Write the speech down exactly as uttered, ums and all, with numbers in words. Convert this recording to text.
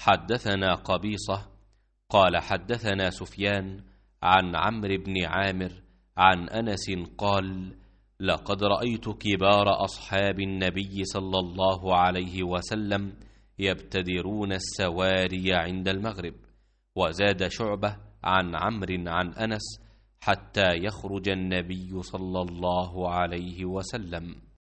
حدثنا قبيصة قال حدثنا سفيان عن عمرو بن عامر عن أنس قال: لقد رأيت كبار أصحاب النبي صلى الله عليه وسلم يبتدرون السواري عند المغرب. وزاد شعبة عن عمرو عن أنس: حتى يخرج النبي صلى الله عليه وسلم.